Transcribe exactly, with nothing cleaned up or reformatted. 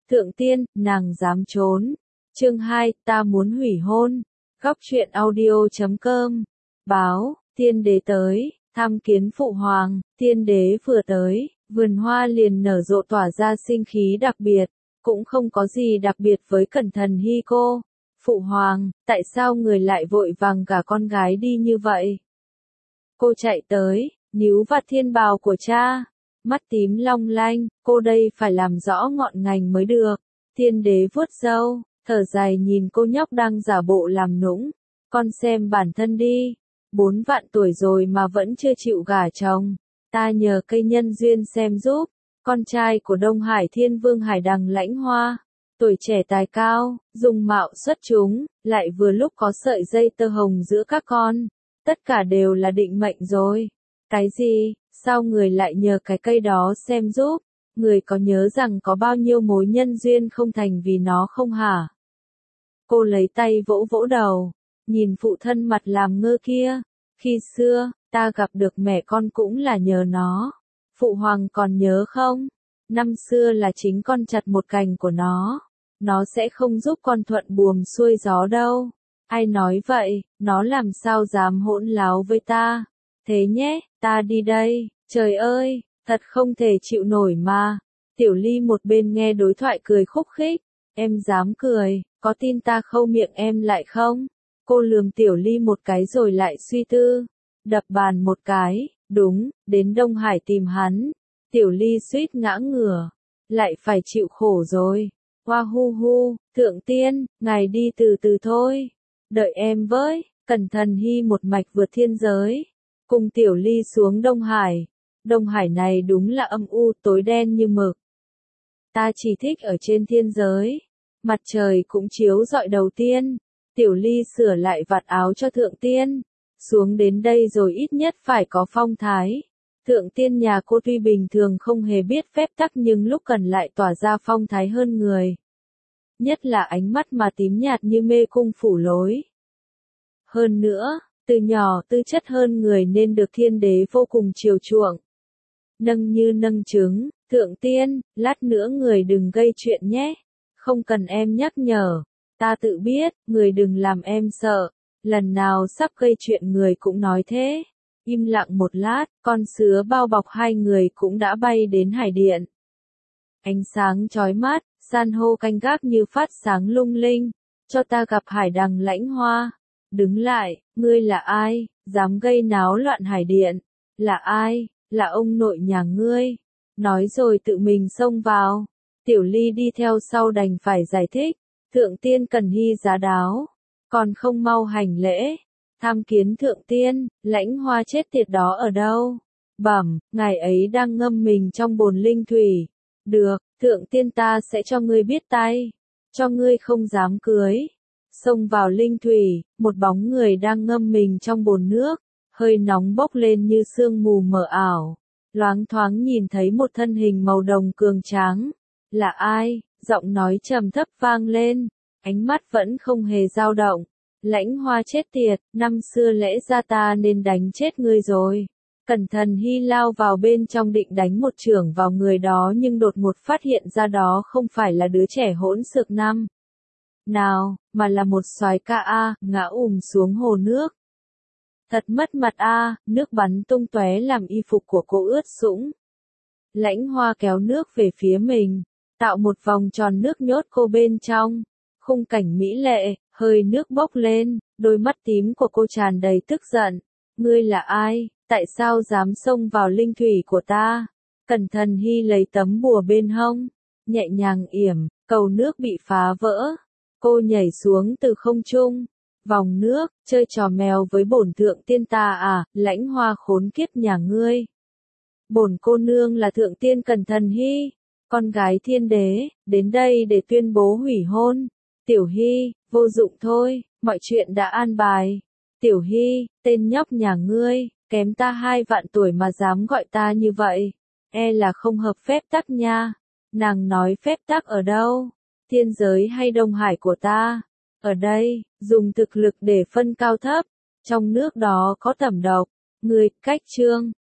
Thượng tiên, nàng dám trốn. Chương hai, ta muốn hủy hôn. Góc truyện audio chấm com. Báo, tiên đế tới, tham kiến phụ hoàng, tiên đế vừa tới, vườn hoa liền nở rộ tỏa ra sinh khí đặc biệt, cũng không có gì đặc biệt với Cẩn Thận Hy cô. Phụ hoàng, tại sao người lại vội vàng cả con gái đi như vậy? Cô chạy tới, níu vạt thiên bào của cha, mắt tím long lanh, cô đây phải làm rõ ngọn ngành mới được. Tiên đế vuốt râu, thở dài nhìn cô nhóc đang giả bộ làm nũng. Con xem bản thân đi, bốn vạn tuổi rồi mà vẫn chưa chịu gả chồng. Ta nhờ cây nhân duyên xem giúp, con trai của Đông Hải Thiên Vương Hải Đằng Lãnh Hoa. Tuổi trẻ tài cao, dung mạo xuất chúng, lại vừa lúc có sợi dây tơ hồng giữa các con. Tất cả đều là định mệnh rồi. Cái gì, sao người lại nhờ cái cây đó xem giúp? Người có nhớ rằng có bao nhiêu mối nhân duyên không thành vì nó không hả? Cô lấy tay vỗ vỗ đầu, nhìn phụ thân mặt làm ngơ kia. Khi xưa, ta gặp được mẹ con cũng là nhờ nó. Phụ hoàng còn nhớ không? Năm xưa là chính con chặt một cành của nó. Nó sẽ không giúp con thuận buồm xuôi gió đâu. Ai nói vậy, nó làm sao dám hỗn láo với ta? Thế nhé, ta đi đây, trời ơi, thật không thể chịu nổi mà. Tiểu Ly một bên nghe đối thoại cười khúc khích, em dám cười, có tin ta khâu miệng em lại không? Cô lườm Tiểu Ly một cái rồi lại suy tư, đập bàn một cái, đúng, đến Đông Hải tìm hắn. Tiểu Ly suýt ngã ngửa, lại phải chịu khổ rồi. Hoa hu hu, thượng tiên, ngài đi từ từ thôi. Đợi em với, Cẩn Thận Hy một mạch vượt thiên giới. Cùng Tiểu Ly xuống Đông Hải. Đông Hải này đúng là âm u tối đen như mực. Ta chỉ thích ở trên thiên giới. Mặt trời cũng chiếu rọi đầu tiên. Tiểu Ly sửa lại vạt áo cho thượng tiên. Xuống đến đây rồi ít nhất phải có phong thái. Thượng tiên nhà cô tuy bình thường không hề biết phép tắc nhưng lúc cần lại tỏa ra phong thái hơn người. Nhất là ánh mắt mà tím nhạt như mê cung phủ lối. Hơn nữa, từ nhỏ tư chất hơn người nên được thiên đế vô cùng chiều chuộng. Nâng như nâng trứng, thượng tiên, lát nữa người đừng gây chuyện nhé. Không cần em nhắc nhở, ta tự biết, người đừng làm em sợ. Lần nào sắp gây chuyện người cũng nói thế. Im lặng một lát, con sứa bao bọc hai người cũng đã bay đến hải điện. Ánh sáng chói mắt, san hô canh gác như phát sáng lung linh. Cho ta gặp Hải Đằng Lãnh Hoa. Đứng lại, ngươi là ai, dám gây náo loạn hải điện? Là ai? Là ông nội nhà ngươi. Nói rồi tự mình xông vào. Tiểu Ly đi theo sau đành phải giải thích. Thượng tiên Cần Hy giá đáo. Còn không mau hành lễ. Tham kiến thượng tiên, Lãnh Hoa chết tiệt đó ở đâu? Bẩm, ngài ấy đang ngâm mình trong bồn linh thủy. Được, thượng tiên ta sẽ cho ngươi biết tay. Cho ngươi không dám cưới. Xông vào linh thủy, một bóng người đang ngâm mình trong bồn nước, hơi nóng bốc lên như sương mù mờ ảo. Loáng thoáng nhìn thấy một thân hình màu đồng cường tráng. Là ai? Giọng nói trầm thấp vang lên, ánh mắt vẫn không hề dao động. Lãnh Hoa chết tiệt, năm xưa lẽ ra ta nên đánh chết ngươi rồi. Cẩn Thận Hy lao vào bên trong định đánh một chưởng vào người đó nhưng đột ngột phát hiện ra đó không phải là đứa trẻ hỗn xược năm nào, mà là một soái ca a, ngã ùm xuống hồ nước. Thật mất mặt a, nước bắn tung tóe làm y phục của cô ướt sũng. Lãnh Hoa kéo nước về phía mình, tạo một vòng tròn nước nhốt cô bên trong. Khung cảnh mỹ lệ, hơi nước bốc lên, đôi mắt tím của cô tràn đầy tức giận. Ngươi là ai? Tại sao dám xông vào linh thủy của ta? Cẩn Thận Hy lấy tấm bùa bên hông, nhẹ nhàng yểm, cầu nước bị phá vỡ. Cô nhảy xuống từ không trung, vòng nước, chơi trò mèo với bổn thượng tiên ta à, Lãnh Hoa khốn kiếp nhà ngươi. Bổn cô nương là thượng tiên Cẩn Thận Hy, con gái thiên đế, đến đây để tuyên bố hủy hôn. Tiểu Hy, vô dụng thôi, mọi chuyện đã an bài. Tiểu Hy, tên nhóc nhà ngươi, kém ta hai vạn tuổi mà dám gọi ta như vậy, e là không hợp phép tắc nha. Nàng nói phép tắc ở đâu? Thiên giới hay Đông Hải của ta? Ở đây, dùng thực lực để phân cao thấp. Trong nước đó có tẩm độc. Ngươi, cách chương.